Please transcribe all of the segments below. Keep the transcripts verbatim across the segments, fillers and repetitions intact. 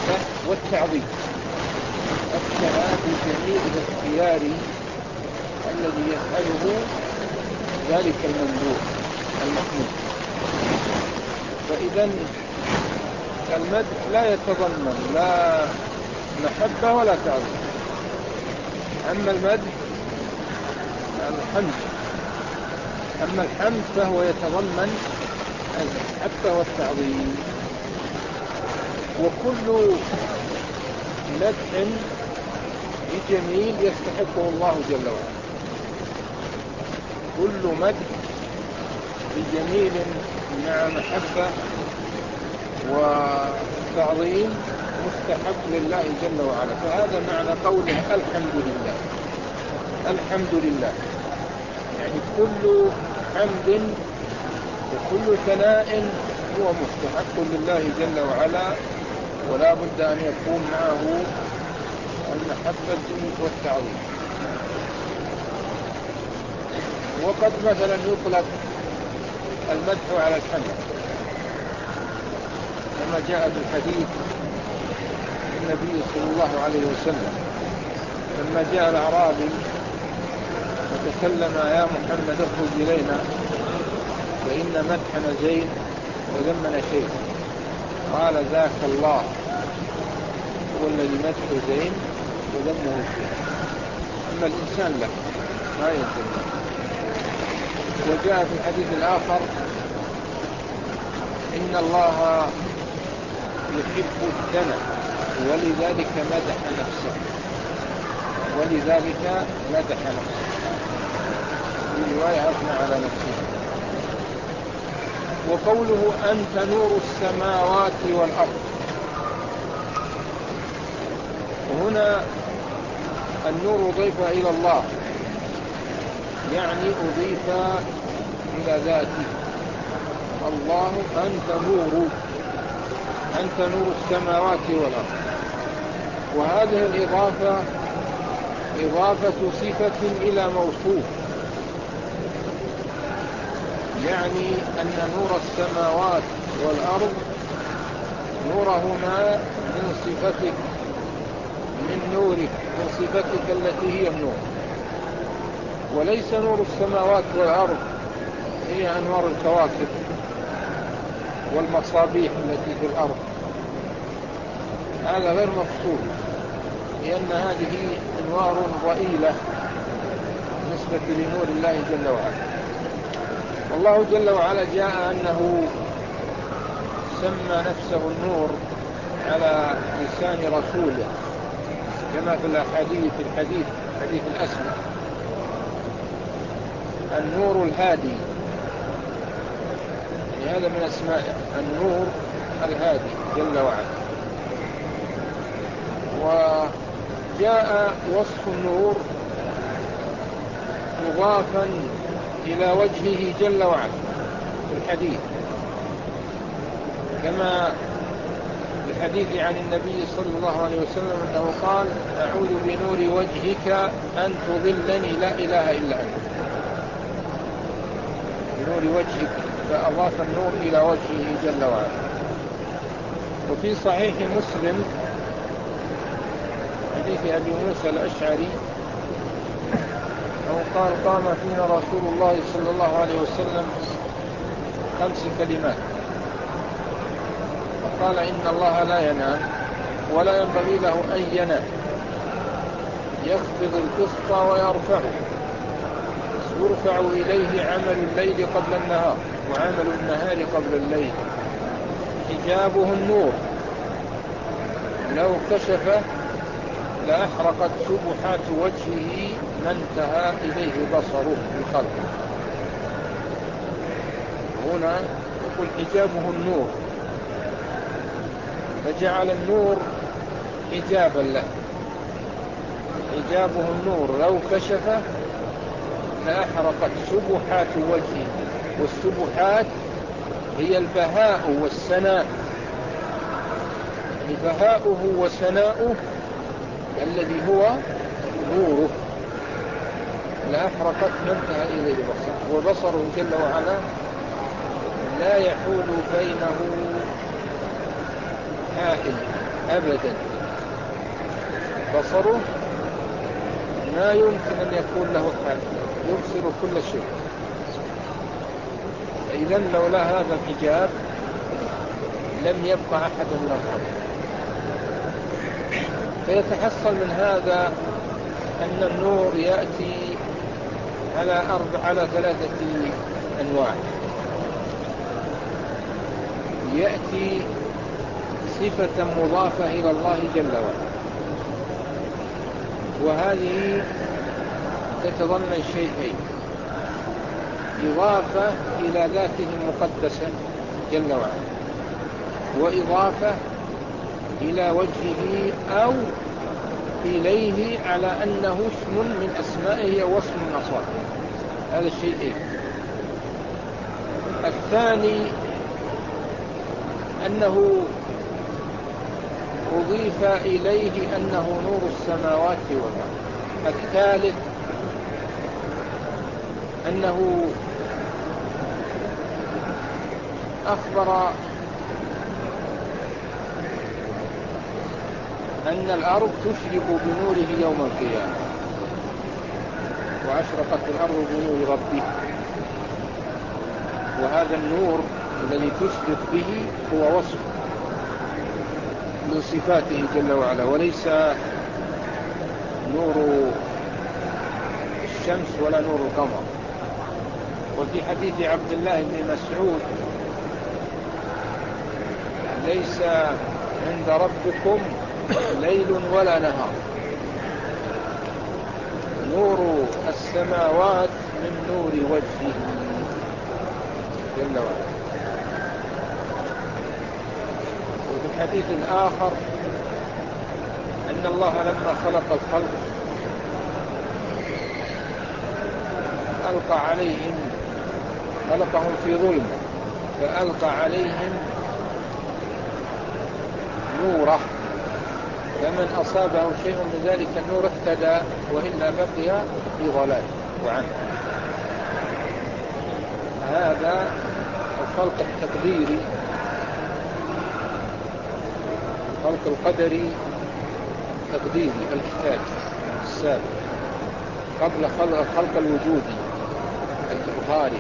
المحبة والتعظيم. الثناء بجميع الاختيار الذي يفعله ذلك الممدوح المحمود. فإذا المدح لا يتضمن لا محبة ولا تعظيم. أما المدح الحمد أما الحمد فهو يتضمن المحبة والتعظيم. وكل مدح بجميل يستحقه الله جل وعلا. كل مدح بجميل مع محبة وتعظيم مستحق لله جل وعلا. فهذا معنى قوله الحمد لله. الحمد لله يعني كل حمد وكل ثناء هو مستحق لله جل وعلا، ولا بد أن يكون معه المحبة والتعظيم. وقد مثلا يطلق المدح على الحمد كما جاء في الحديث النبي صلى الله عليه وسلم لما جاء الأعرابي وتكلم: يا محمد اخرج إلينا فإن مدحنا زين وذمنا شيء. قال: ذاك الله هو الذي مدحه زين وذمه شيء، أما الإنسان لا ما يذم. وجاء في الحديث الآخر: إن الله يحب الثناء ولذلك مدح نفسه ولذلك مدح نفسه في رواية أثنى على نفسه. وقوله: أنت نور السماوات والأرض، وهنا النور أضيف إلى الله، يعني أضيف إلى ذاته. الله أنت نور، أنت نور السماوات والأرض. وهذه الإضافة إضافة صفة إلى موصوف، يعني أن نور السماوات والأرض نورهما من صفتك، من نورك، من صفتك التي هي النور. وليس نور السماوات والأرض هي أنوار الكواكب والمصابيح التي في الأرض، هذا غير مقصود، لأن هذه أنوار ضئيلة بالنسبة لنور الله جل وعلا. والله جل وعلا جاء أنه سمى نفسه النور على لسان رسوله كما في الحديث في الحديث حديث الأسمى: النور الهادي. يعني هذا من أسمائه النور الهادي جل وعلا. وجاء وصف النور مضافا إلى وجهه جل وعلا في الحديث، كما في الحديث عن النبي صلى الله عليه وسلم أنه قال: أعوذ بنور وجهك أن تضلني لا إله إلا أنت. بنور وجهك، فأضاف النور إلى وجهه جل وعلا. وفي صحيح مسلم حديث أبي موسى الأشعري أو قال: قام فينا رسول الله صلى الله عليه وسلم خمس كلمات، فقال: إن الله لا ينام ولا ينبغي له أن ينام، يخفض القسط ويرفعه، يرفع إليه عمل الليل قبل النهار وعمل النهار قبل الليل، حجابه النور، لو كشف لأحرقت سبحات وجهه ما انتهى إليه بصره من خلقه. هنا يقول حجابه النور، فجعل النور حجابا له، حجابه النور لو كشف لأحرقت سبحات وجهه. والسبحات هي البهاء والسناء، بهاؤه وسناؤه الذي هو نوره، لأحرقت ما انتهى إليه بصره. وبصره جل وعلا لا يحول بينه حائل أبدا. بصره ما يمكن أن يكون له حال، يبصر كل شيء. إذن لولا هذا الحجاب لم يبقى أحد من الخلق. فيتحصل من هذا أن النور يأتي على أربع على ثلاثة أنواع. يأتي صفة مضافة إلى الله جل وعلا، وهذه تتضمن شيئين: إضافة إلى ذاته المقدسة جل وعلا، وإضافة إلى وجهه أو إليه على أنه اسم من أسمائه أو اسم من أصواته. هذا الشيئين. الثاني أنه أضيف إليه أنه نور السماوات والأرض. الثالث أنه أخبر أن الأرض تشرق بنوره يوم القيامة، وأشرقت الأرض بنور ربها. وهذا النور الذي تشرق به هو وصف من صفاته جل وعلا، وليس نور الشمس ولا نور القمر. وفي حديث عبد الله بن مسعود: ليس عند ربكم ليل ولا نهار، نور السماوات من نور وجهه جل وعلا. وفي الحديث الآخر أن الله لما خلق الخلق ألقى عليهم، خلقهم في ظلم، فألقى عليهم نوره، فمن أصابه شيء من ذلك النور اهتدى، وإلا بقي في ضلال وعنه. هذا الخلق التقديري، الخلق القدري التقديري الكتابي السابق قبل الخلق الوجودي الإظهاري.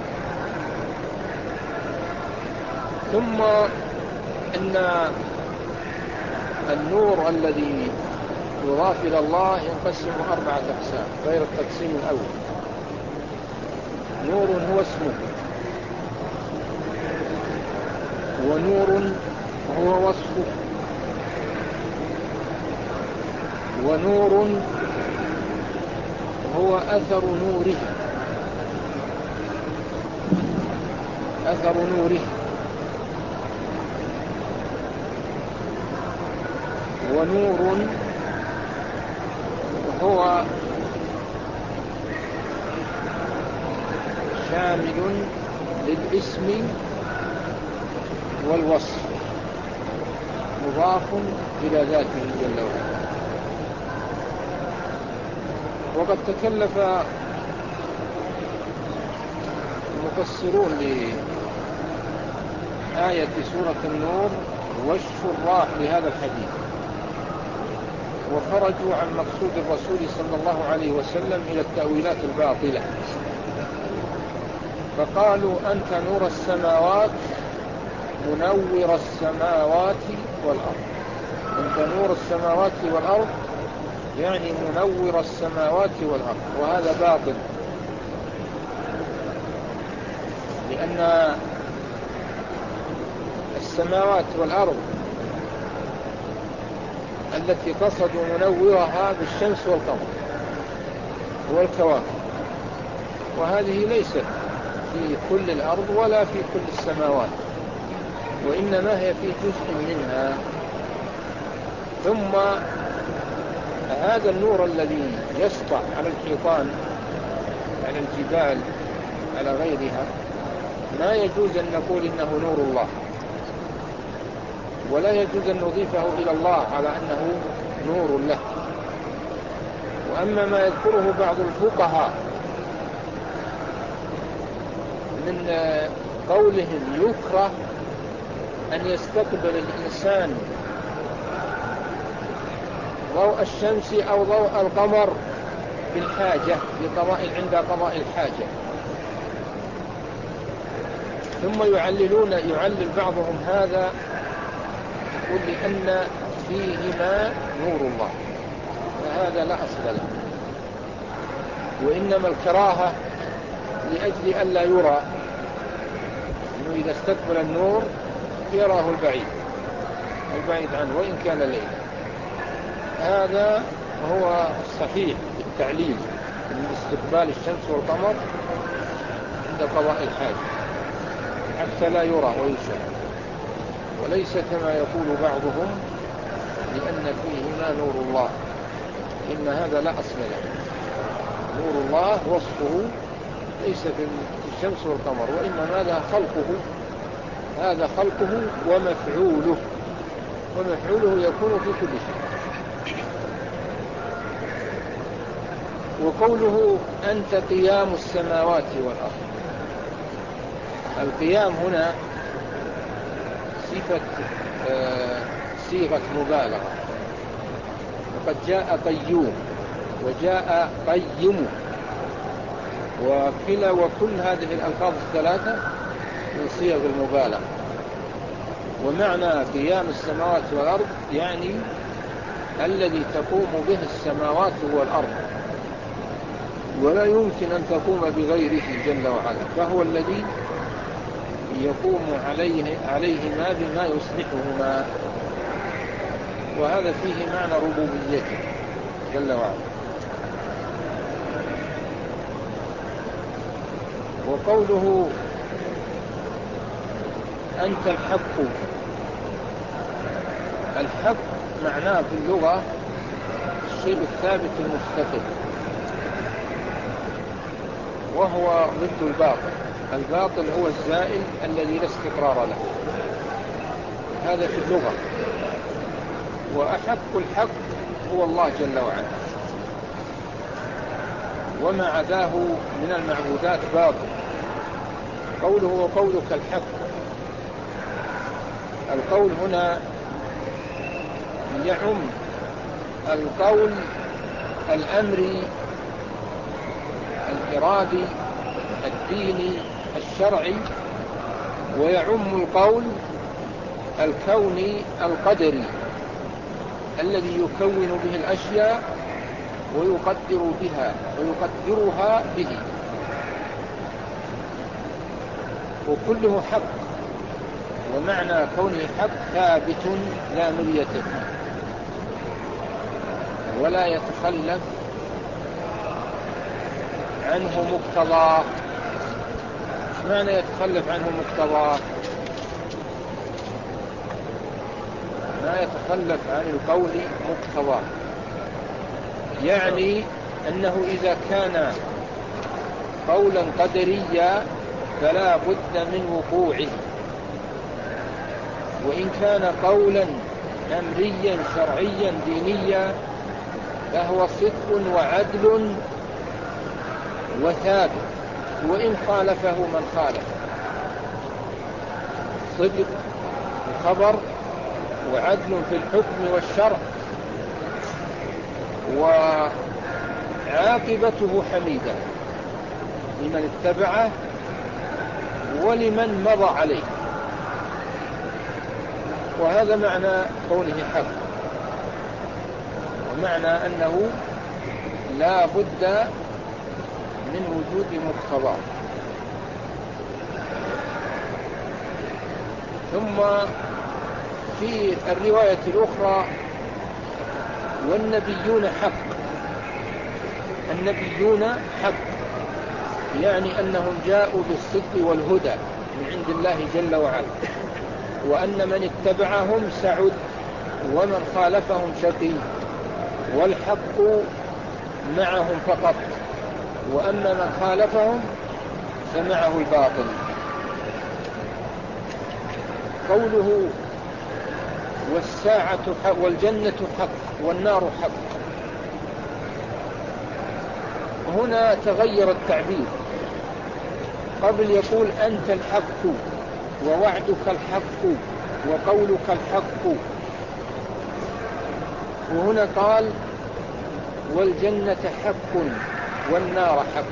ثم إن النور الذي يضاف إلى الله ينقسم أربعة أقسام غير التقسيم الأول. نور هو اسمه، ونور هو وصفه، ونور هو أثر نوره، أثر نوره، ونور هو شامل للاسم والوصف، مضاف إلى ذاته جل وعلا. وقد تكلف المفسرون لآية سورة النور والشراح لهذا الحديث، وخرجوا عن مقصود الرسول صلى الله عليه وسلم إلى التأويلات الباطلة، فقالوا: أنت نور السماوات منور السماوات والأرض. أنت نور السماوات والأرض يعني منور السماوات والأرض، وهذا باطل، لأن السماوات والأرض التي قصد منورها بالشمس والقمر والكواكب، وهذه ليست في كل الأرض ولا في كل السماوات، وإنما هي في جزء منها. ثم هذا النور الذي يسطع على الحيطان، على الجبال، على غيرها، ما يجوز أن نقول إنه نور الله، ولا يجوز أن نضيفه إلى الله على أنه نور له. وأما ما يذكره بعض الفقهاء من قولهم: يكره أن يستقبل الإنسان ضوء الشمس أو ضوء القمر بالحاجة لقضاء عند قضاء الحاجة. ثم يعللون يعلل بعضهم هذا يقول لأن فيهما نور الله، فهذا لا أصل له، وإنما الكراهة لأجل ألا يرى، إنه إذا استقبل النور يراه البعيد البعيد عنه وإن كان ليلا. هذا هو الصحيح بالتعليل من استقبال الشمس والقمر عند قضاء الحاجة حتى لا يرى ويشاهد، وليس كما يقول بعضهم لأن فيهما نور الله، إن هذا لا أصل له. نور الله وصفه ليس في الشمس والقمر، وإنما هذا خلقه هذا خلقه ومفعوله، ومفعوله يكون في كل شيء. وقوله أنت قيام السماوات والأرض، القيام هنا صفة آه صيغة مبالغة، وقد جاء قيوم وجاء قيم، وكلا وكل هذه الألفاظ الثلاثة من صيغ المبالغة. ومعنى قيام السماوات والأرض يعني الذي تقوم به السماوات والأرض، ولا يمكن أن تقوم بغيره جل وعلا، فهو الذي يقوم عليه عليهما بما يصلحهما، وهذا فيه معنى ربوبيته جل وعلا. وقوله أنت الحق، الحق معناه في اللغة الشيء الثابت المستقر، وهو ضد الباطل. الباطل هو الزائل الذي لا استقرار له، هذا في اللغة. وأحق الحق هو الله جل وعلا، وما عداه من المعبودات باطل. قوله وقولك الحق، القول هنا يعم القول الأمري الإرادي الديني الشرعي، ويعم القول الكوني القدري الذي يكون به الأشياء ويقدر بها ويقدرها به، وكله حق. ومعنى كونه حق ثابت لا مرية ولا يتخلف عنه مقتضى. معنى يتخلف عنه مقتضى؟ ما يتخلف عن القول مقتضى، يعني أنه إذا كان قولا قدريا فلا بد من وقوعه، وإن كان قولا أمريا شرعيا دينيا فهو صدق وعدل وثابت، وإن خالفه من خالف. صدق الخبر وعدل في الحكم والشرع، وعاقبته حميدة لمن اتبعه ولمن مضى عليه. وهذا معنى كونه حق، ومعنى أنه لا بد من وجود مقتضى. ثم في الرواية الأخرى والنبيون حق، النبيون حق يعني أنهم جاءوا بالصدق والهدى من عند الله جل وعلا، وأن من اتبعهم سعد ومن خالفهم شقي، والحق معهم فقط، وأما من خالفهم فمعه الباطل. قوله والساعة حق والجنة حق والنار حق، هنا تغير التعبير. قبل يقول أنت الحق ووعدك الحق وقولك الحق، وهنا قال والجنة حق والنار حق،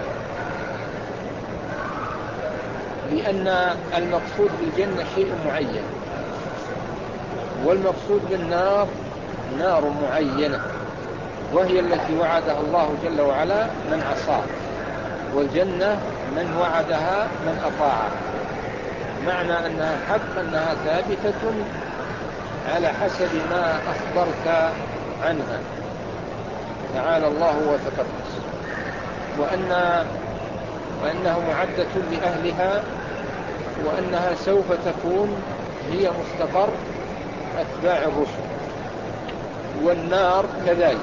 لأن المقصود بالجنة شيء معين، والمقصود بالنار نار معينة، وهي التي وعدها الله جل وعلا من عصاه، والجنة من وعدها من أطاعه. معنى أنها حق أنها ثابتة على حسب ما أخبرت عنها تعالى الله وتقدس، وأن وأنها معدة لأهلها، وأنها سوف تكون هي مستقر أتباع الرسل. والنار كذلك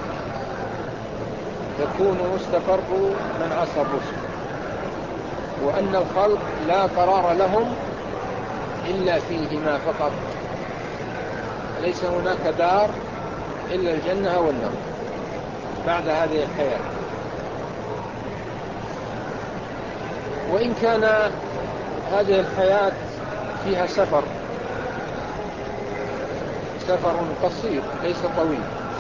تكون مستقر من عصى الرسل، وأن الخلق لا قرار لهم إلا فيهما فقط، ليس هناك دار إلا الجنة والنار بعد هذه الحياة. وإن كان هذه الحياة فيها سفر سفر قصير ليس طويل،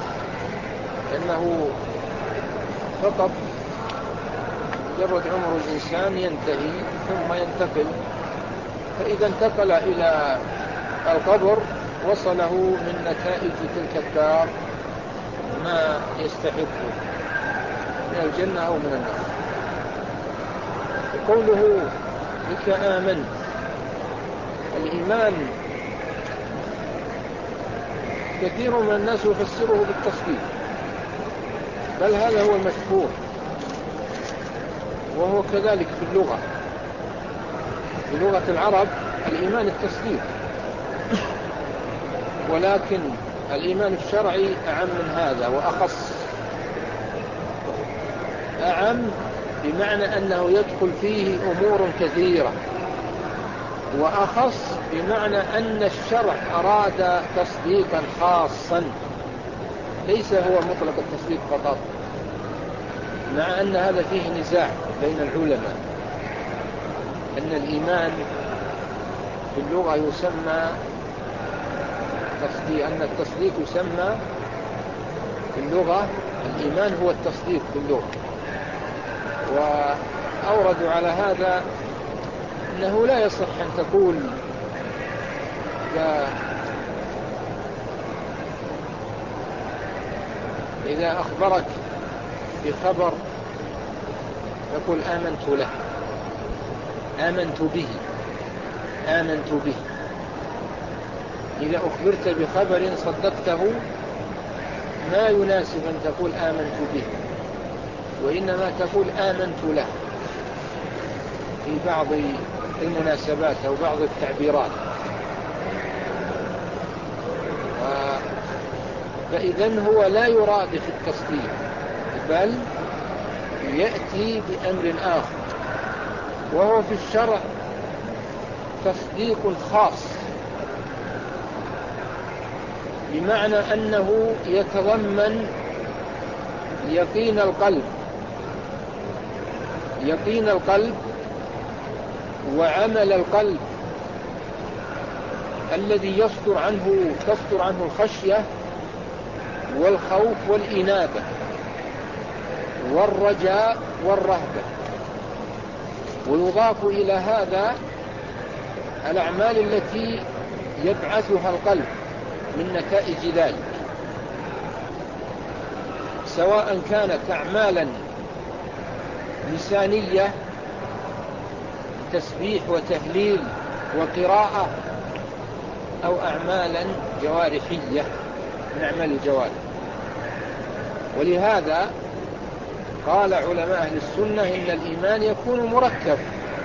لأنه فقط مجرد عمر الإنسان ينتهي ثم ينتقل، فإذا انتقل إلى القبر وصله من نتائج تلك الدار ما يستحقه من الجنة أو من النار. قوله بك آمنت، الإيمان كثير من الناس يفسره بالتصديق، بل هذا هو المشهور، وهو كذلك في اللغة. في لغة العرب الإيمان التصديق، ولكن الإيمان الشرعي أعم من هذا وأخص. أعم بمعنى أنه يدخل فيه أمور كثيرة، وأخص بمعنى أن الشرع أراد تصديقا خاصا، ليس هو مطلق التصديق فقط، مع أن هذا فيه نزاع بين العلماء، أن الإيمان في اللغة يسمى تصديق، أن التصديق يسمى في اللغة، الإيمان هو التصديق في اللغة. وأوردوا على هذا أنه لا يصح أن تقول إذا أخبرك بخبر تقول آمنت له، آمنت به، آمنت به. إذا أخبرت بخبر صدقته ما يناسب أن تقول آمنت به، وإنما تقول آمنت له في بعض المناسبات أو بعض التعبيرات. فإذن هو لا يراد في التصديق، بل يأتي بأمر آخر، وهو في الشرع تصديق خاص، بمعنى أنه يتضمن يقين القلب، يقين القلب وعمل القلب الذي يصدر عنه تصدر عنه الخشية والخوف والإنابة والرجاء والرهبة. ويضاف إلى هذا الأعمال التي يبعثها القلب من نتائج ذلك، سواء كانت أعمالا لسانية تسبيح وتهليل وقراءة، أو أعمالا جوارحية من أعمال الجوارح. ولهذا قال علماء أهل السنة إن الإيمان يكون مركب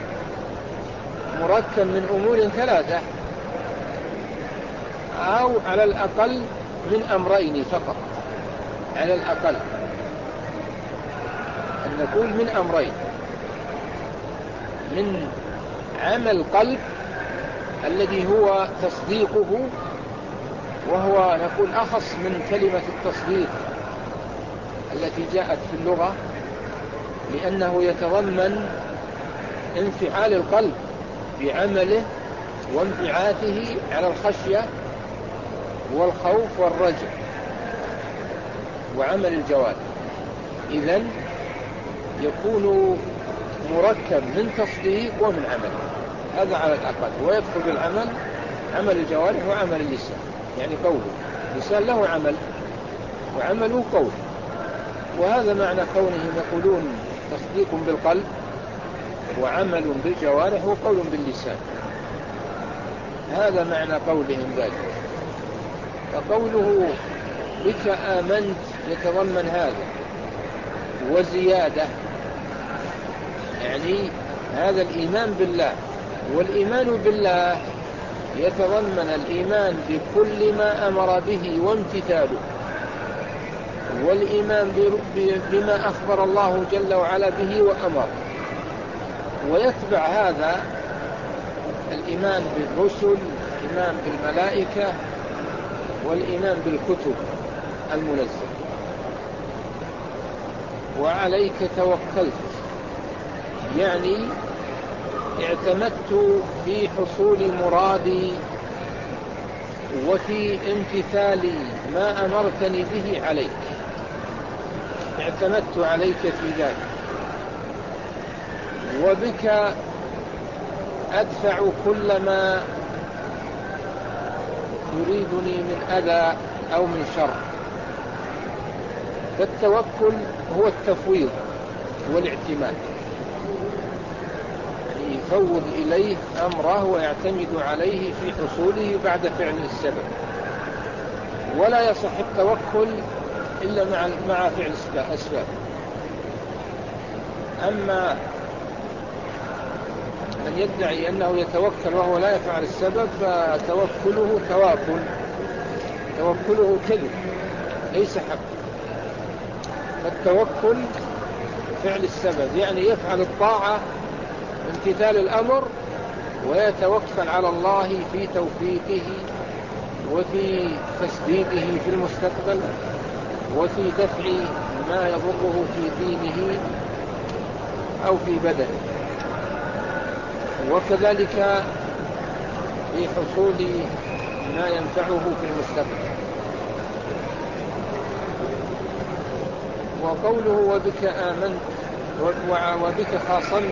مركب من أمور ثلاثة، أو على الأقل من أمرين فقط، على الأقل أن نقول من أمرين: من عمل القلب الذي هو تصديقه، وهو نقول أخص من كلمة التصديق التي جاءت في اللغة، لأنه يتضمن انفعال القلب بعمله وانبعاثه على الخشية والخوف والرجاء. وعمل الجوارح. إذن يكون مركب من تصديق ومن عمل، هذا على الأقل. ويدخل العمل عمل الجوارح وعمل اللسان، يعني قوله. اللسان له عمل وعمله قول، وهذا معنى كونهم يقولون تصديق بالقلب وعمل بالجوارح وقول باللسان، هذا معنى قولهم ذلك. فقوله بك آمنت يتضمن هذا وزيادة، يعني هذا الإيمان بالله. والإيمان بالله يتضمن الإيمان بكل ما أمر به وامتثاله، والإيمان بما أخبر الله جل وعلا به وأمر. ويتبع هذا الإيمان بالرسل، الإيمان بالملائكة، والإيمان بالكتب المنزلة. وعليك توكلت، يعني اعتمدت في حصول مرادي وفي امتثال ما أمرتني به عليك، اعتمدت عليك في ذلك. وبك أدفع كل ما يريدني من أذى أو من شر. فالتوكل هو التفويض والاعتماد، يعني يفوض إليه أمره ويعتمد عليه في حصوله بعد فعل السبب. ولا يصح التوكل إلا مع مع فعل الأسباب. أما من يدعي أنه يتوكل وهو لا يفعل السبب فتوكله تواكل، توكله كذب ليس حق. فالتوكل فعل السبب، يعني يفعل الطاعة امتثال الأمر ويتوكل على الله في توفيقه وفي تسديده في المستقبل وفي دفع ما يضره في دينه أو في بدنه، وكذلك في حصول ما ينفعه في المستقبل. وقوله وبك آمنت وبك خاصمت،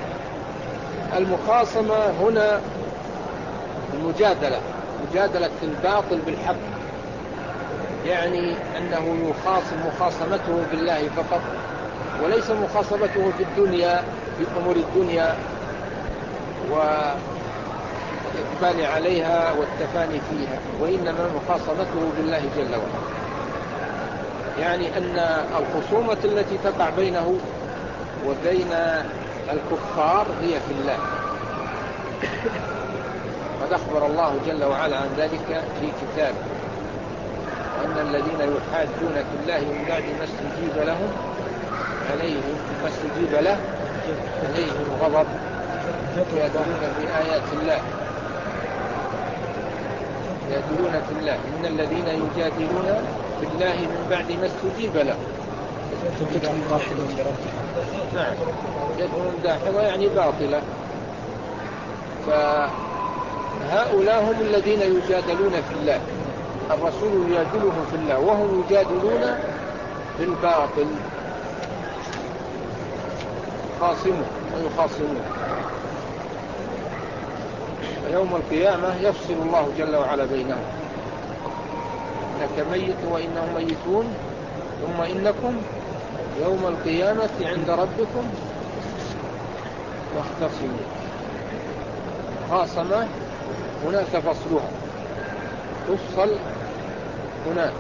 المخاصمة هنا المجادلة، مجادلة الباطل بالحق، يعني أنه يخاصم مخاصمته بالله فقط، وليس مخاصمته في الدنيا في أمور الدنيا والإقبال عليها والتفاني فيها، وإنما مخاصمته بالله جل وعلا. يعني أن الخصومة التي تقع بينه وبين الكفار هي في الله. قد أخبر الله جل وعلا عن ذلك في كتابه، وأن الذين يحادون في الله من بعد ما استجيب لهم عليهم ما استجيب له عليهم غضب، يجادلون في آيات الله، يجادلون في الله. إن الذين يجادلون في الله من بعد ما استجيب له نعم يدعون داحضة يعني باطلة. فهؤلاء هم الذين يجادلون في الله، الرسول يجادلهم في الله وهم يجادلون بالباطل، خاصمون ويخاصمون. ويوم القيامة يفصل الله جل وعلا بينهم، إنك ميت وإنهم ميتون ثم إنكم يوم القيامة عند ربكم تختصمون. خاصمة هناك فصلها، تفصل هناك.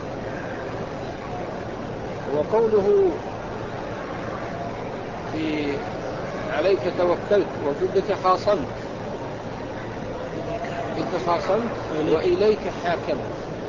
وقوله في عليك توكلت وبك خاصمت، بك خاصمت وإليك حاكمت.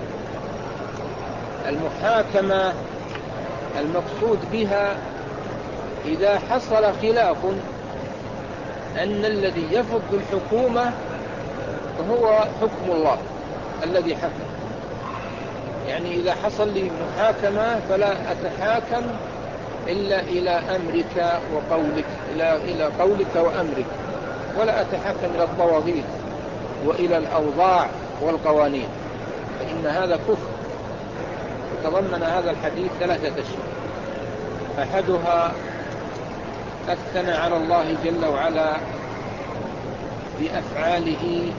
المحاكمة المقصود بها إذا حصل خلاف أن الذي يفض الحكومة هو حكم الله الذي حكم. يعني إذا حصل لي محاكمة فلا أتحاكم إلا إلى أمرك وقولك، إلى إلى قولك وأمرك، ولا أتحاكم إلى الطواغيت وإلى الأوضاع والقوانين، فإن هذا كفر. تضمن هذا الحديث ثلاثة أشياء. أحدها أثنى على الله جل وعلا بأفعاله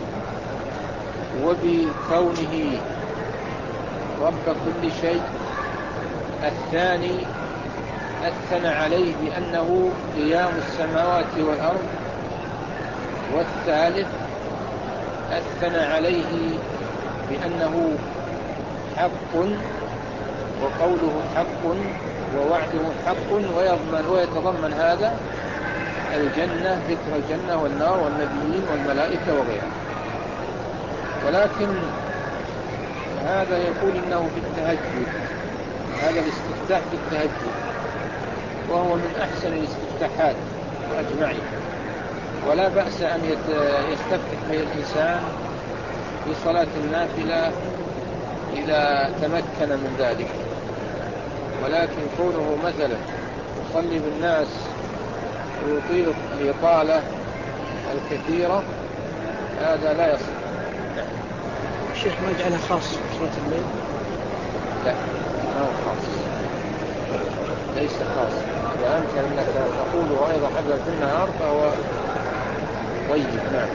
وبكونه رب كل شيء. الثاني أثنى عليه بأنه قيام السماوات والأرض. والثالث أثنى عليه بأنه حق وقوله حق ووعده حق، ويضمن ويتضمن هذا الجنة، ذكر الجنة والنار والنبيين والملائكة وغيرها. ولكن هذا يقول إنه في التهجد، هذا الاستفتاح في التهجد، وهو من أحسن الاستفتاحات وأجمعها، ولا بأس أن يستفتح به الإنسان في صلاة النافلة إذا تمكن من ذلك. ولكن كونه مثلا يصلي بالناس ويطيل الإطالة الكثيرة هذا لا يصح. الشيخ ما يجعلها خاص صلاة الليل؟ لا، ما هو خاص، ليس خاص. إذا أمكن أنك تقوله أيضا حتى في النهار فهو طيب. نعم.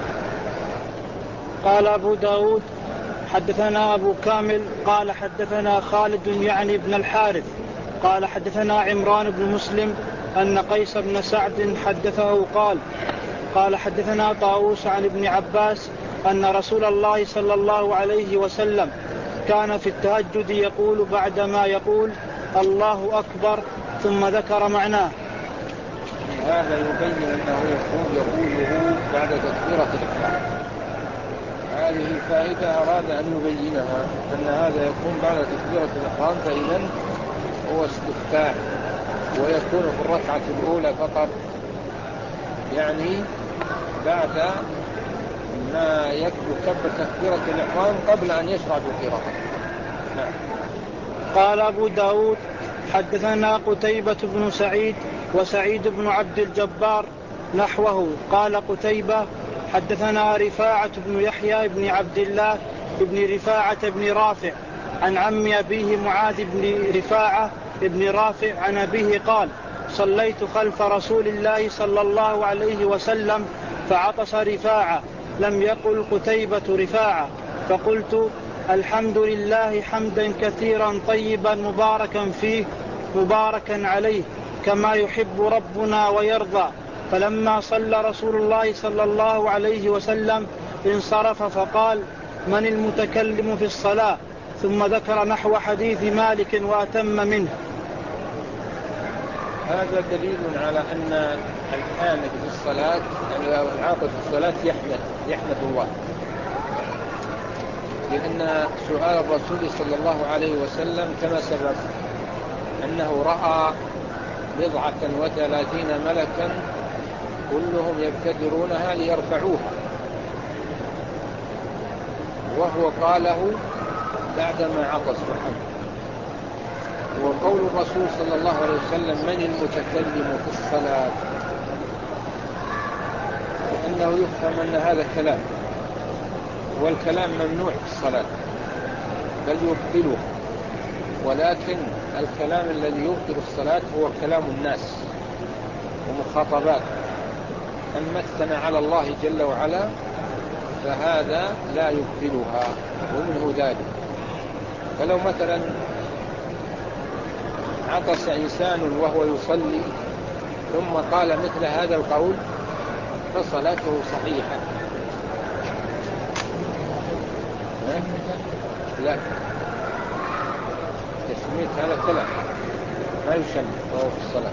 قال أبو داود حدثنا أبو كامل قال حدثنا خالد يعني ابن الحارث قال حدثنا عمران بن مسلم أن قيس بن سعد حدثه قال قال حدثنا طاووس عن ابن عباس أن رسول الله صلى الله عليه وسلم كان في التهجد يقول بعدما يقول الله أكبر ثم ذكر معناه. هذا يبين أنه يقول يقوله بعد تكبيرة الإحرام. هذه فائدة أراد أن يبينها، أن هذا يكون بعد تكبيرة الإحرام، فإذا هو استفتاح ويكون في الركعة الأولى فقط، يعني بعد ما يكبر تكبيرة الإحرام قبل أن يشرع بالقراءة. نعم. قال أبو داود حدثنا قتيبة بن سعيد وسعيد بن عبد الجبار نحوه. قال قتيبة حدثنا رفاعة بن يحيى بن عبد الله بن رفاعة بن رافع عن عم أبيه معاذ بن رفاعة بن رافع عن أبيه قال صليت خلف رسول الله صلى الله عليه وسلم فعطس رفاعة، لم يقل قتيبة رفاعة، فقلت الحمد لله حمدا كثيرا طيبا مباركا فيه مباركا عليه كما يحب ربنا ويرضى. فلما صلى رسول الله صلى الله عليه وسلم انصرف فقال من المتكلم في الصلاة، ثم ذكر نحو حديث مالك وأتم منه. هذا دليل على أن الحامد في الصلاة، يعني العاطف في الصلاة يحمد يحمد الله، لأن سؤال الرسول صلى الله عليه وسلم كما سبق أنه رأى بضعة وثلاثين ملكا كلهم يبتدرونها ليرفعوها، وهو قاله بعدما عطس محمد. وقول الرسول صلى الله عليه وسلم من المتكلم في الصلاة، لأنه يفهم أن هذا كلام، والكلام ممنوع في الصلاة بل يبطله، ولكن الكلام الذي يبطل الصلاة هو كلام الناس ومخاطبات. أما الثنى على الله جل وعلا فهذا لا يبطلها، ومنه ذلك. فلو مثلا عطس إنسان وهو يصلي ثم قال مثل هذا القول فصلاته صحيحة. لا، تسميت هذا كلام ما يسمى وهو في الصلاة.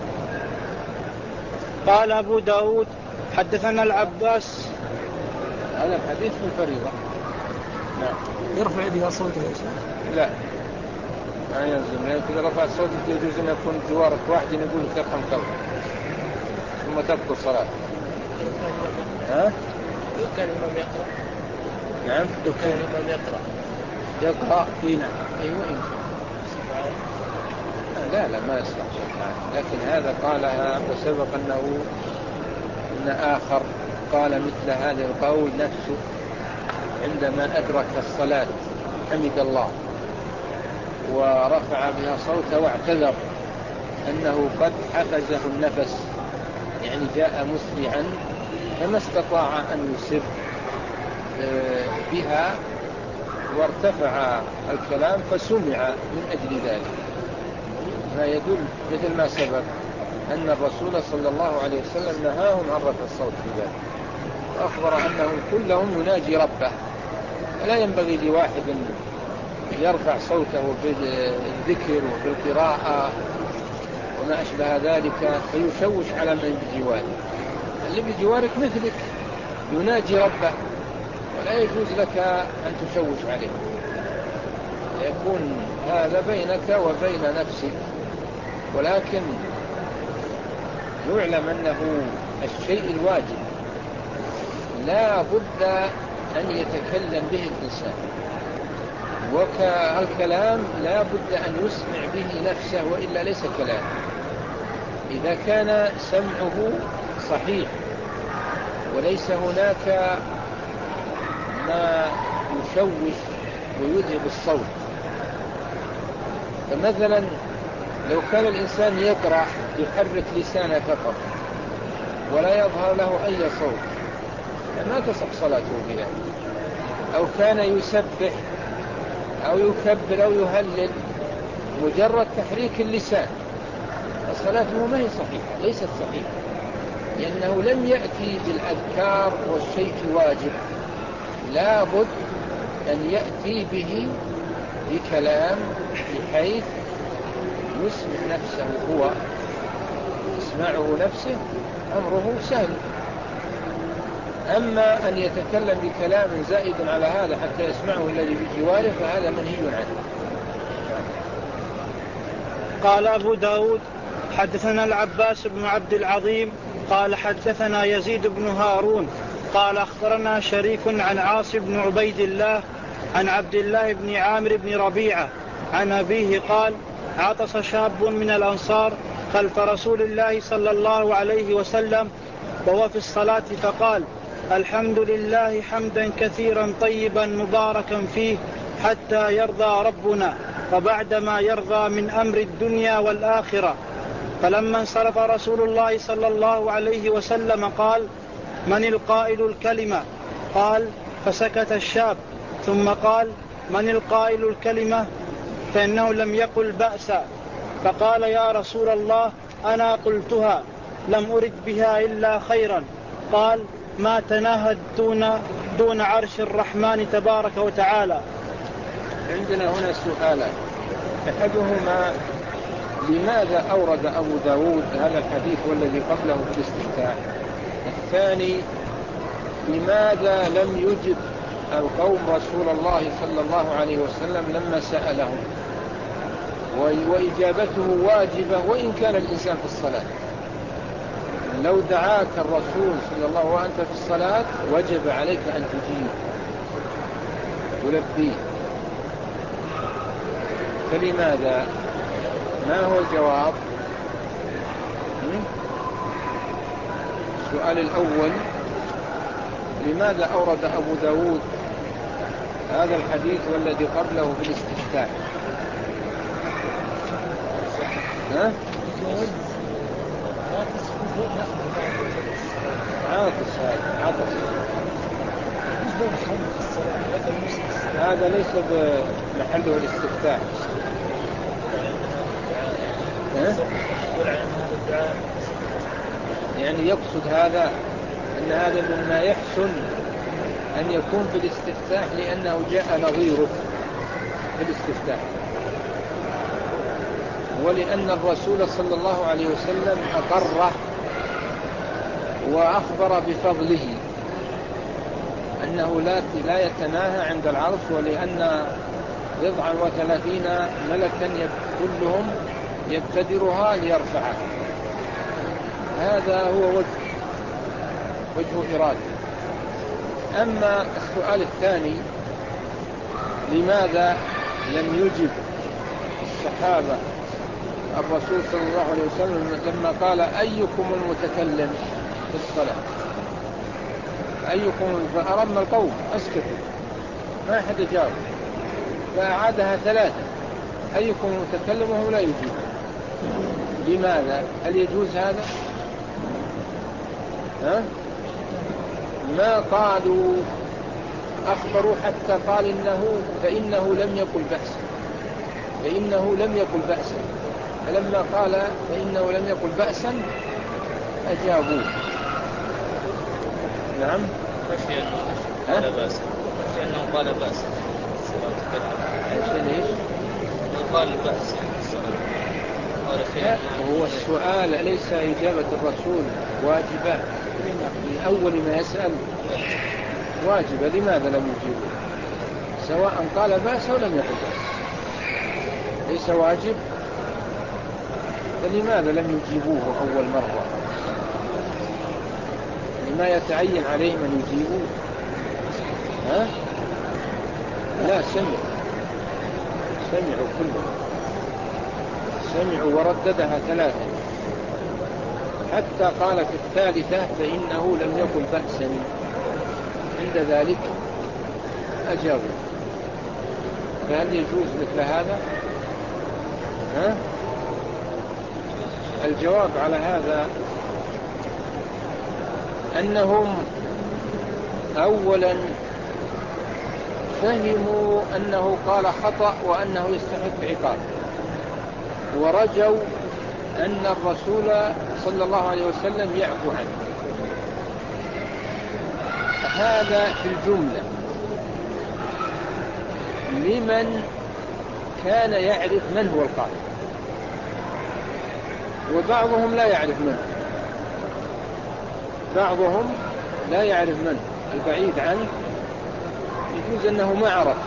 قال أبو داود حدثنا العباس. هذا الحديث في الفريضة. نعم. يرفع بها صوته يا شيخ؟ لا، ما يلزم، لأن إذا رفع صوتك يجوز أن يكون جوارك واحد يقول لك ارحم قلبك ثم تبقى الصلاة. ها؟ لو كان الإمام يقرأ. نعم. لو كان الإمام يقرأ. يقرأ. إيه نعم. أيوة. لا لا ما يصلح، لكن هذا قالها وسبق أنه إن آخر قال مثل هذا القول نفسه عندما أدرك الصلاة حمد الله ورفع بها صوته واعتذر أنه قد حفزه النفس، يعني جاء مسرعا فما استطاع أن يسر بها، وارتفع الكلام فسمع من أجل ذلك. ما يدل مثل ما سبق أن الرسول صلى الله عليه وسلم نهاهم عن رفع الصوت في ذلك، وأخبر أنهم كلهم يناجي ربه، فلا ينبغي لواحد يرفع صوته بالذكر وبالقراءة وما أشبه ذلك فيشوش على من بجواره. اللي بجوارك مثلك يناجي ربه، ولا يجوز لك أن تشوش عليه، يكون هذا بينك وبين نفسك. ولكن يعلم أنه الشيء الواجب لا بد أن يتكلم به الإنسان، والكلام لا بد أن يسمع به نفسه وإلا ليس كلام. إذا كان سمعه صحيح وليس هناك ما يشوش ويذهب الصوت، فمثلا لو كان الإنسان يقرأ يحرك لسانه فقط ولا يظهر له أي صوت فما تصح صلاته بذلك، أو كان يسبح أو يكبر أو يهلل مجرد تحريك اللسان فصلاته ما هي صحيحة، ليست صحيحة، لأنه لم يأتي بالأذكار والشيء الواجب، لا بد أن يأتي به بكلام بحيث يسمع نفسه، هو يسمعه نفسه أمره سهل. أما أن يتكلم بكلام زائد على هذا حتى يسمعه الذي بجواره فهذا منهي عنه. قال أبو داود حدثنا العباس بن عبد العظيم قال حدثنا يزيد بن هارون قال أخبرنا شريك عن عاص بن عبيد الله عن عبد الله بن عامر بن ربيعة عن أبيه قال عطس شاب من الأنصار خلف رسول الله صلى الله عليه وسلم وهو في الصلاة فقال الحمد لله حمدا كثيرا طيبا مباركا فيه حتى يرضى ربنا وبعدما يرضى من أمر الدنيا والآخرة. فلما انصرف رسول الله صلى الله عليه وسلم قال من القائل الكلمة؟ قال فسكت الشاب، ثم قال من القائل الكلمة؟ فإنه لم يقل بأسا. فقال يا رسول الله أنا قلتها لم أرد بها إلا خيرا. قال ما تناهد دون, دون عرش الرحمن تبارك وتعالى. عندنا هنا سؤالان، أحدهما لماذا أورد أبو داود هذا الحديث والذي قبله في الاستفتاح؟ الثاني لماذا لم يجب القوم رسول الله صلى الله عليه وسلم لما سألهم؟ وإجابته واجبة وإن كان الإنسان في الصلاة، لو دعاك الرسول صلى الله عليه وسلم وأنت في الصلاة وجب عليك أن تجيب تلبيه، فلماذا؟ ما هو الجواب؟ السؤال الأول لماذا أورد أبو داود هذا الحديث والذي قبله في الاستفتاح؟ ها؟ عاطس هذا عاطس هذا ليس بمحله الاستفتاح. يعني يقصد هذا أن هذا مما يحسن أن يكون في الاستفتاح لأنه جاء نظيره في الاستفتاح، ولأن الرسول صلى الله عليه وسلم أقره وأخبر بفضله أنه لا يتناهى عند العرش، ولأن بضعا وثلاثين ملكا كلهم يبتدرها ليرفعها. هذا هو وجه وجه إرادة. أما السؤال الثاني لماذا لم يجب الصحابة الرسول صلى الله عليه وسلم لما قال أيكم المتكلم في الصلاة؟ أيكم؟ فأرم القوم أسكتوا ما أحد جاوب، فأعادها ثلاثة أيكم متكلم وهم لا يجيب. لماذا؟ هل يجوز هذا؟ ها؟ ما قالوا أخبروا حتى قال إنه فإنه لم يقل بأسا، فإنه لم يقل بأسا، فلما قال فإنه لم يقل بأسا أجابوه. نعم. خشي أنه قال بأسا، خشي أنه قال بأسا. عشان إيش؟ قال بأسا. هو السؤال أليس إجابة الرسول واجبة؟ من أول ما يسأل واجبة، لماذا لم يجيبه؟ سواء قال بأس أو لم يقل بأس ليس واجب، فلماذا لم يجيبوه أول مرة؟ لما يتعين عليهم أن يجيبوه؟ ها؟ لا، سمع سمعوا كلهم، سمعوا ورددها ثلاثة، حتى قال في الثالثة فإنه لم يقل بأسا، عند ذلك أجابوا. فهل يجوز مثل هذا؟ ها؟ الجواب على هذا أنهم أولا فهموا أنه قال خطأ وأنه يستحق عقاب، ورجوا أن الرسول صلى الله عليه وسلم يعفو عنه. هذا في الجملة لمن كان يعرف من هو القائل، وبعضهم لا يعرف منه، بعضهم لا يعرف منه، البعيد عنه يجوز أنه ما عرف،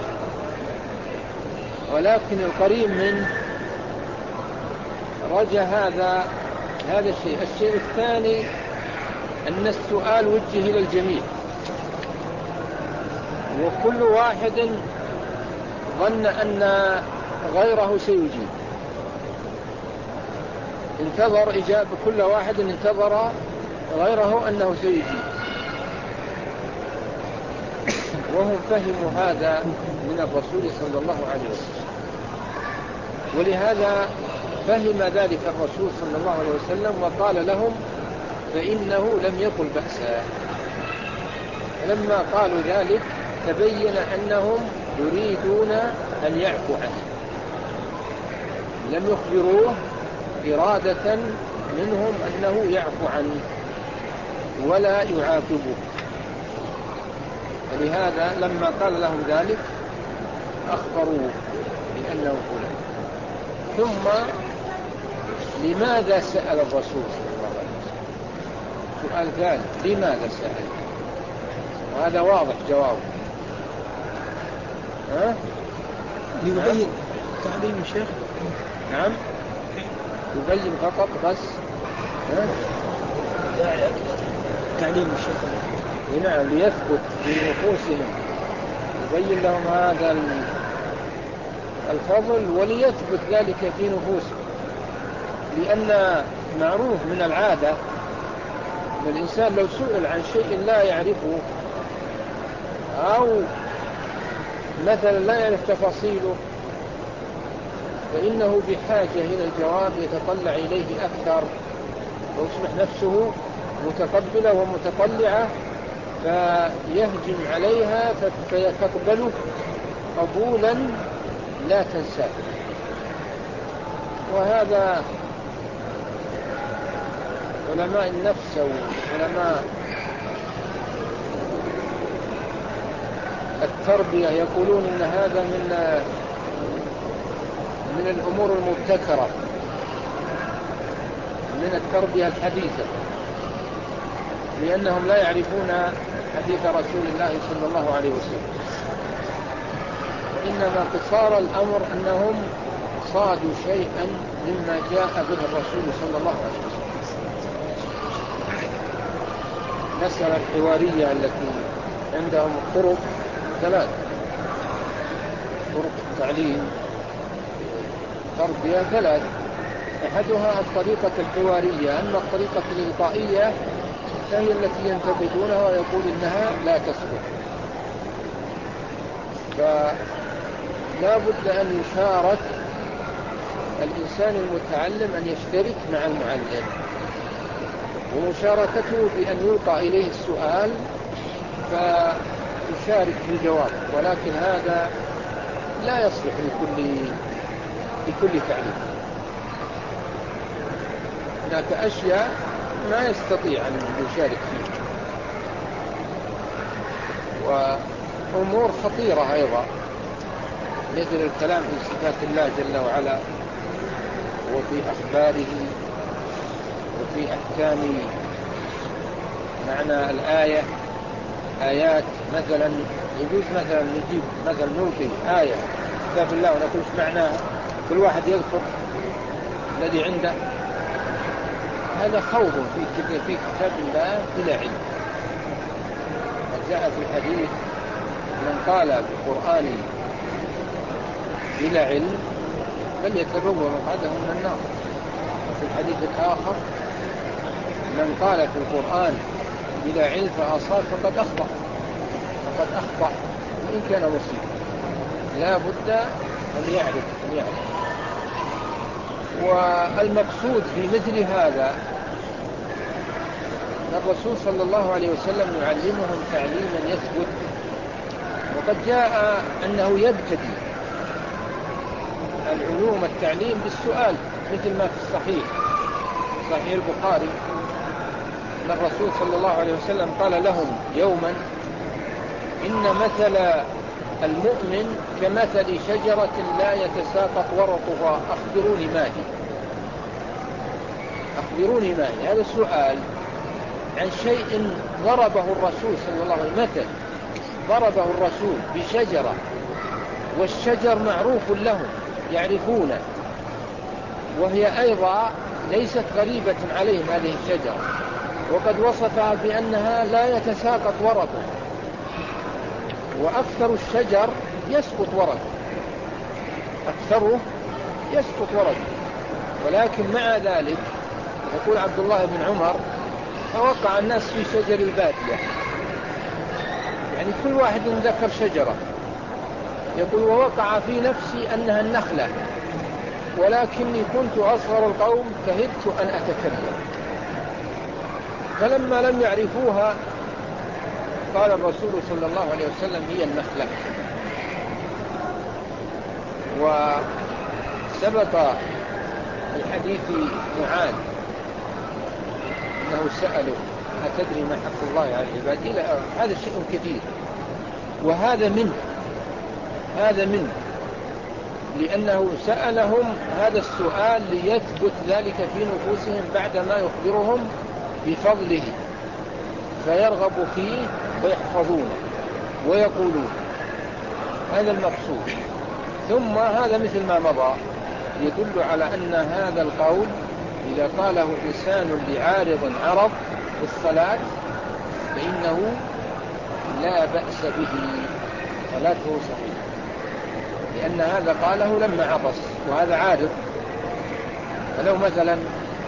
ولكن القريب منه رجى هذا هذا الشيء. الشيء الثاني أن السؤال وجه إلى الجميع، وكل واحد ظن أن غيره سيجيب، انتظر إجابة، كل واحد انتظر غيره أنه سيجيب، وهم فهموا هذا من الرسول صلى الله عليه وسلم، ولهذا فهم ذلك الرسول صلى الله عليه وسلم وقال لهم فإنه لم يقل بأسا. فلما قالوا ذلك تبين أنهم يريدون أن يعفو عنه، لم يخبروه إرادة منهم أنه يعفو عنه ولا يعاقبه. فلهذا لما قال لهم ذلك أخبروه بأنه فلان. ثم لماذا سأل الرسول صلى الله عليه وسلم؟ سؤال ثاني، لماذا سأل؟ وهذا واضح جوابه. ها؟ يبين تعليم الشيخ. نعم، يبين فقط بس. ها؟ تعليم الشيخ. نعم، ليثبت في نفوسهم، يبين لهم هذا الفضل وليثبت ذلك في نفوسهم. لأن معروف من العادة أن الإنسان لو سئل عن شيء لا يعرفه أو مثلا لا يعرف تفاصيله فإنه بحاجة إلى الجواب يتطلع إليه أكثر، ويصبح نفسه متقبلة ومتطلعة فيهجم عليها فتقبله قبولا لا تنساه. وهذا علماء النفس وعلماء التربية يقولون إن هذا من من الأمور المبتكرة من التربية الحديثة، لأنهم لا يعرفون حديث رسول الله صلى الله عليه وسلم، وإنما قصار الأمر أنهم صادوا شيئا مما جاء به الرسول صلى الله عليه وسلم. مسألة الحوارية التي عندهم الطرق ثلاث طرق التعليم تربية ثلاث، أحدها الطريقة الحوارية، أما الطريقة الإلقائية فهي التي ينتقدونها ويقول إنها لا تسقط. فلا بد أن يشارك الإنسان المتعلم أن يشترك مع المعلم، ومشاركته بأن يلقى إليه السؤال فيشارك في الجواب، ولكن هذا لا يصلح لكل لكل تعليم. هناك أشياء ما يستطيع أن يشارك فيها، وأمور خطيرة أيضا مثل الكلام في صفات الله جل وعلا وفي أخباره وفي أحكام معنى الآية. آيات مثلا يجوز مثلا نجيب مثلا نلقي آية كتاب الله ونقول ايش معناها، كل واحد يذكر الذي عنده، هذا خوض في في كتاب الله بلا علم. جاء في الحديث من قال بالقرآن بلا علم فليتبوأ مقعده من النار. وفي الحديث الآخر من قال في القرآن بلا علم فأصاب فقد أخطأ فقد أخطأ وإن كان مصيبا. لا بد أن يعرف أن يعرف والمقصود في مثل هذا الرسول صلى الله عليه وسلم يعلمهم تعليما يثبت. وقد جاء أنه يبتدي العلوم التعليم بالسؤال، مثل ما في الصحيح صحيح البخاري أن الرسول صلى الله عليه وسلم قال لهم يوما إن مثل المؤمن كمثل شجرة لا يتساقط ورقها أخبروني ما هي أخبروني ما هي. هذا السؤال عن شيء ضربه الرسول صلى الله عليه وسلم، مثل ضربه الرسول بشجرة والشجر معروف لهم يعرفونه، وهي أيضا ليست غريبة عليهم هذه الشجرة، وقد وصفها بأنها لا يتساقط ورقه، وأكثر الشجر يسقط ورقه أكثره يسقط ورقه ولكن مع ذلك يقول عبد الله بن عمر فوقع الناس في شجر البادية، يعني كل واحد ذكر شجرة، يقول ووقع في نفسي أنها النخلة ولكني كنت أصغر القوم كهدت أن أتكلم. فلما لم يعرفوها قال الرسول صلى الله عليه وسلم هي النخلة. وسبق الحديث معاذ أنه سأله أتدري ما حق الله على العباد، إلى هذا شيء كثير، وهذا منه هذا منه لأنه سألهم هذا السؤال ليثبت ذلك في نفوسهم بعدما يخبرهم بفضله فيرغبوا فيه ويحفظونه ويقولون، هذا المقصود. ثم هذا مثل ما مضى يدل على أن هذا القول إذا قاله إنسان لعارض عرض في الصلاة فإنه لا بأس به، صلاته صحيحة، لأن هذا قاله لما عطس وهذا عارض. فلو مثلا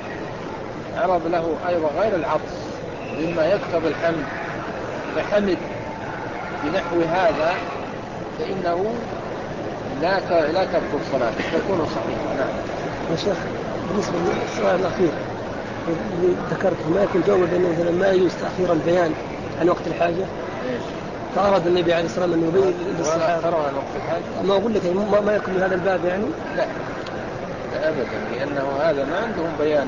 عرض له أيضا غير العطس مما يكتب الحمد فحمد بنحو هذا فإنه لا لا تبطل صلاته، تكون صحيحة. نعم يا شيخ، بالنسبة للسؤال الأخير اللي ذكرته ما يكون جواب بأنه مثلا ما يجوز تأخير البيان عن وقت الحاجة، فأراد النبي عليه الصلاة والسلام أن يبين للصحابة عن وقت الحاجة. ما أقول لك ما, ما يكون هذا الباب يعني لا, لا أبدا، لأنه هذا ما عندهم بيان،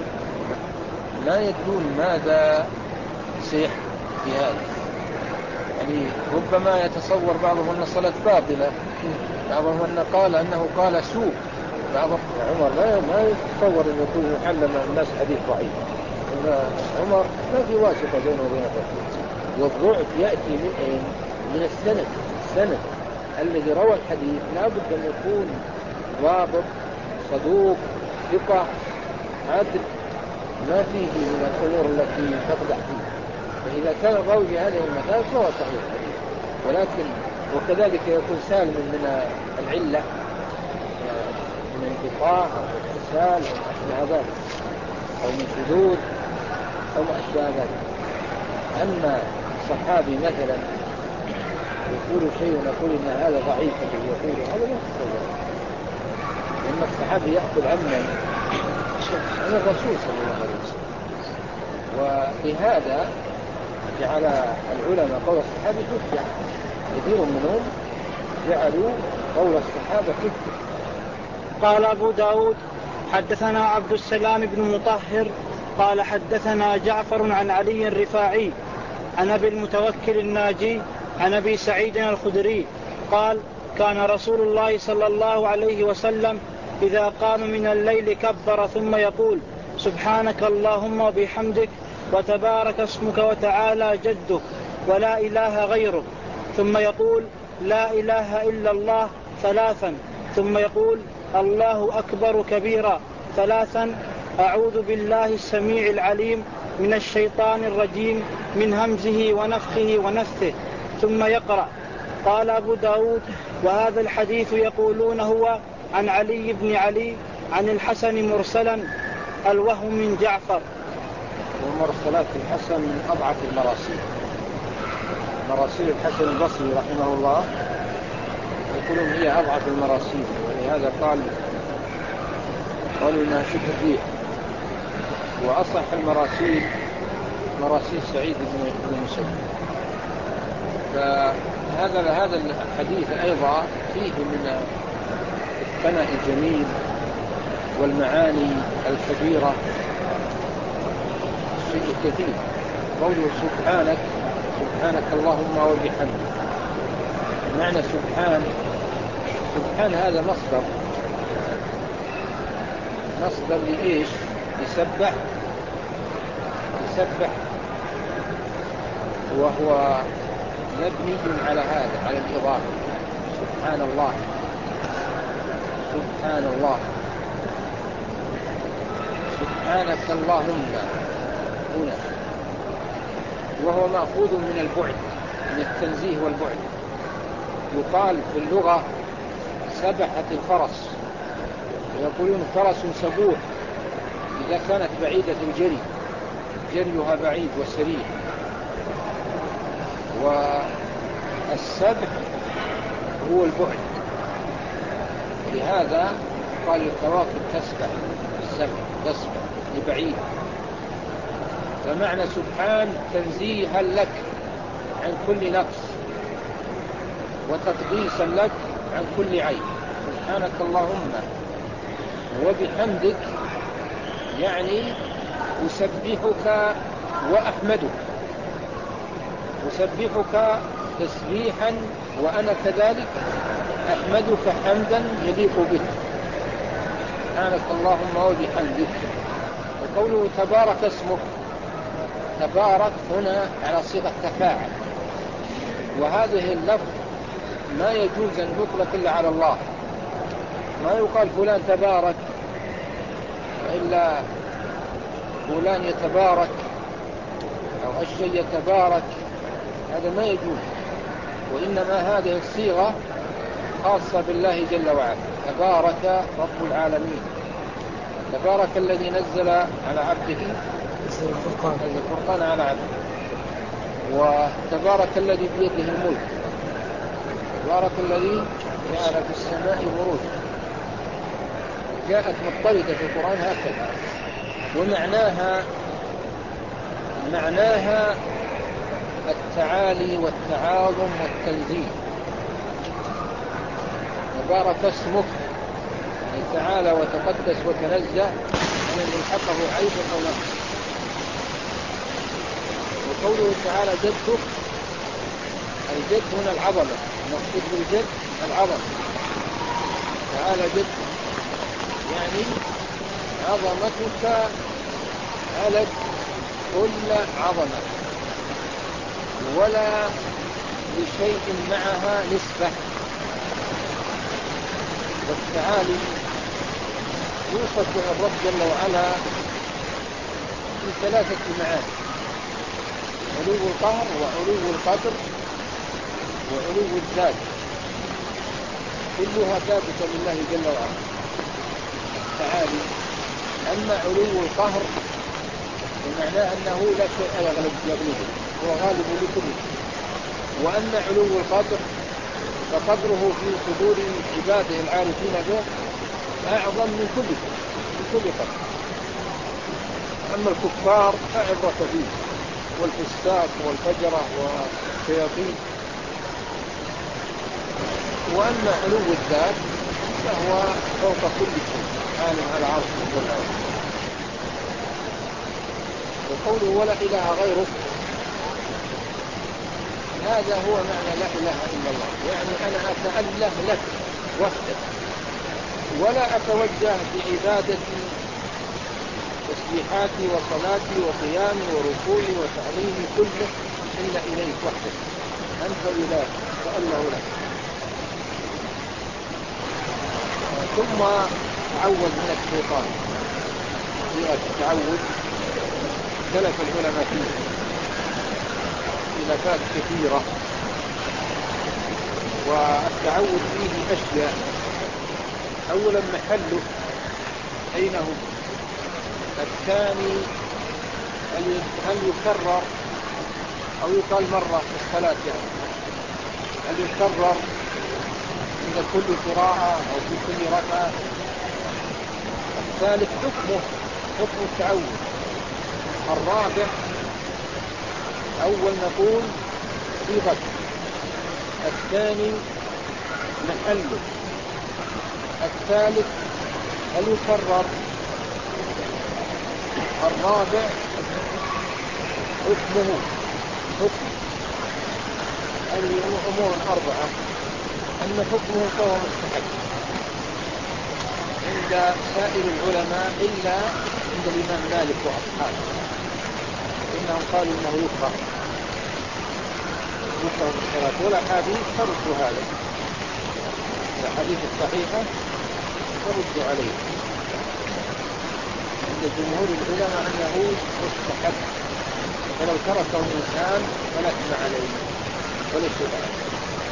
لا يدرون ماذا سيحدث في هذا. يعني ربما يتصور بعضهم أن الصلاة باطلة، بعضهم أن قال أنه قال سوء، بعضهم عمر لا ما يتصور أن يكون يعلم الناس حديث ضعيف. إن عمر ما في واسطة بينه وبين الرسول، والضعف يأتي من من السند السند الذي روى الحديث لا بد أن يكون ضابط صدوق ثقة عادل، ما فيه من الأمور التي تقدح فيه. فإذا كان الراوي بهذه المثال فهو صحيح الحديث، ولكن وكذلك يكون سالم من العلة من انقطاع أو اتصال أو أشبه ذلك أو من شذوذ أو أشبه ذلك. أما صحابي مثلا يقول شيء ونقول إن هذا ضعيف يقول هذا لا تصور، لأن أما الصحابي يأخذ عمن عن الرسول صلى الله عليه وسلم. ولهذا جعل العلماء قول الصحابي حجة، كثير منهم جعلوا قول الصحابة حجة. قال أبو داود حدثنا عبد السلام بن مطهر قال حدثنا جعفر عن علي الرفاعي عن أبي المتوكل الناجي عن أبي سعيد الخدري قال كان رسول الله صلى الله عليه وسلم إذا قام من الليل كبر ثم يقول سبحانك اللهم وبحمدك وتبارك اسمك وتعالى جدك ولا إله غيرك، ثم يقول لا إله إلا الله ثلاثا، ثم يقول الله أكبر كبيرا ثلاثا، أعوذ بالله السميع العليم من الشيطان الرجيم من همزه ونفخه ونفثه، ثم يقرأ. قال أبو داود وهذا الحديث يقولون هو عن علي بن علي عن الحسن مرسلا، الوهم من جعفر. ومرسلات الحسن من أضعف المراسيل، مراسيل الحسن البصري رحمه الله يقولون هي أضعف المراسيل، ولهذا قال قالوا إنها شبه فيه. وأصح المراسيل مراسيل سعيد بن مسيب. فهذا هذا الحديث أيضا فيه من الثناء الجميل والمعاني الكبيرة شيء كثير. قوله سبحانك سبحانك اللهم وبحمدك، معنى سبحان سبحان هذا مصدر مصدر لإيش؟ يسبح يسبح وهو مبني على هذا، على الإضافة. سبحان الله سبحان الله سبحانك اللهم هنا، وهو مأخوذ من البعد، من التنزيه والبعد. يقال في اللغة سبحت الفرس، ويقولون فرس سبوح إذا كانت بعيدة الجري، جريها بعيد وسريع. والسبح هو البعد، لهذا قال الكواكب تسبح، السبح تسبح لبعيد. فمعنى سبحان تنزيها لك عن كل نقص وتقديسا لك عن كل عيب. سبحانك اللهم وبحمدك يعني أسبحك وأحمدك، أسبحك تسبيحا وأنا كذلك أحمدك حمدا يليق بك. سبحانك اللهم وبحمدك. وقوله تبارك اسمك، تبارك هنا على صيغة تفاعل، وهذه اللفظ ما يجوز أن يطلق إلا على الله. ما يقال فلان تبارك وإلا فلان يتبارك أو الشيء يتبارك، هذا ما يجوز. وإنما هذه الصيغة خاصة بالله جل وعلا. تبارك رب العالمين، تبارك الذي نزل على عبده الفرقان على عبده، وتبارك الذي بيده الملك، تبارك الذي جعل في السماء بروجا. جاءت مضطردة في القرآن هكذا، ومعناها معناها التعالي والتعاظم والتنزيه. تبارك اسمك يعني تعالى وتقدس وتنزه عن أن يلحقه عيب أو نقص. وقوله تعالى جدك، الجد هنا العظمة، المقصود بالجد العظمة. تعالى جدك يعني عظمتك علت كل عظمة، ولا لشيء معها نسبة. والتعالي يوصف الرب جل وعلا في ثلاثة معاني: علو القهر وعلو القدر وعلو الذات، كلها ثابتة لله جل وعلا التعالي. أما علو القهر بمعنى أنه لا شيء يغلب يغلبه، هو غالب لكل شيء. وأما علو القدر فقدره في صدور عباده العارفين به أعظم من كل شيء من كل قتل. أما الكفار فعبرة فيه والفساق والفجرة والشياطين. وأما علو الذات فهو فوق كل شيء عالم على العرش جل وعلا. وقوله ولا إله غيره هذا هو معنى لا إله إلا الله، يعني أنا أتأله لك وحدك ولا أتوجه بعبادتي تسبيحاتي وصلاتي وقيامي وركوعي وتعليمي كله إلا إليك وحدك، أنت إله تأله لك. ثم تعوذ من الشيطان. صيغة التعوذ اختلف العلماء فيه خلافات كثيرة، والتعوذ فيه أشياء. أولا محله أين هو؟ الثاني هل يكرر أو يقال مرة في الصلاة، يعني هل يكرر عند كل قراءة أو في كل ركعة؟ الثالث حكمه حكم التعوذ. الرابع أول نقول صيغته، الثاني محله، الثالث هل يكرر، الرابع حكمه حكم. هذه أمور أربعة. أما حكمه فهو مستحب عند سائر العلماء إلا عند الإمام مالك وأصحابه، إنهم قالوا إنه يكره يكره بالصلاة، والأحاديث ترد هذا، الأحاديث الصحيحة ترد عليه. عند جمهور العلماء أنه مستحب، ولو تركه الإنسان فلا إثم عليه ولا شيء عليه.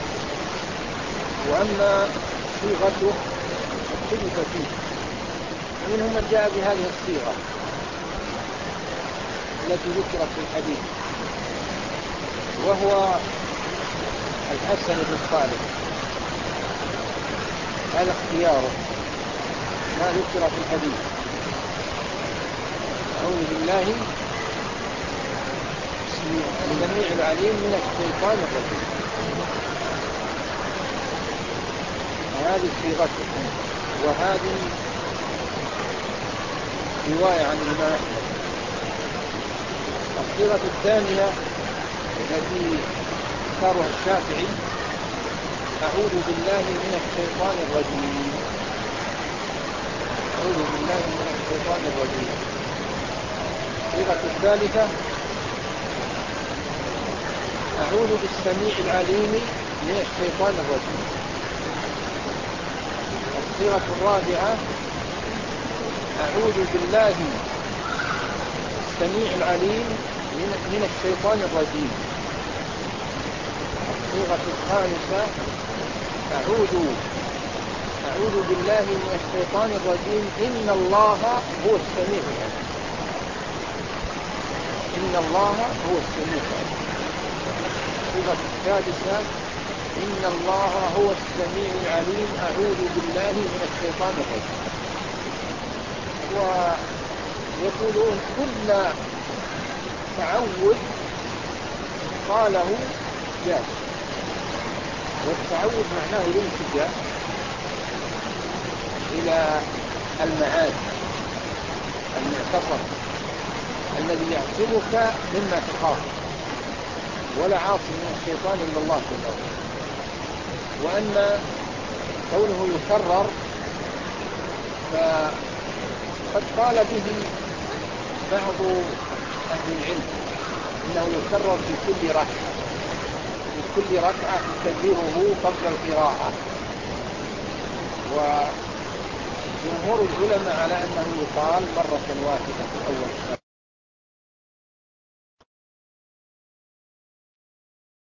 وأما صيغته اختلف فيه، ومنهم من جاء بهذه الصيغة التي ذكرت في الحديث، وهو الحسن بن صالح. هذا اختياره ما ذكر في الحديث. أعوذ بالله السميع العليم من الشيطان الرجيم، وهذه صيغته. وهذه رواية عن الإمام أحمد. الصيغة الثانية التي اختارها الشافعي أعوذ بالله من الشيطان الرجيم، أعوذ بالله من الشيطان الرجيم. الصيغة الثالثة أعوذ بالسميع العليم من الشيطان الرجيم. الصيغة الرابعة أعوذ بالله السميع العليم من الشيطان الرجيم. الصيغة الخامسة أعوذ أعوذ بالله من الشيطان الرجيم إن الله هو السميع العليم، إن الله هو السميع العليم. الصيغة السادسة إن الله هو السميع العليم أعوذ بالله من الشيطان الرجيم. ويقولون كل تعوذ قاله جاء، والتعوذ معناه الالتجاء إلى المعاد المعتصم الذي يعصمك مما تخاف، ولا عاصم من الشيطان إلا الله جل وعلا. وأما كونه يكرر فقد قال به بعض أهل العلم إنه يكرر في كل ركعة، في كل ركعة تكبيره قبل القراءة. وجمهور العلماء على أنه يقال مرة واحدة في أول الشرح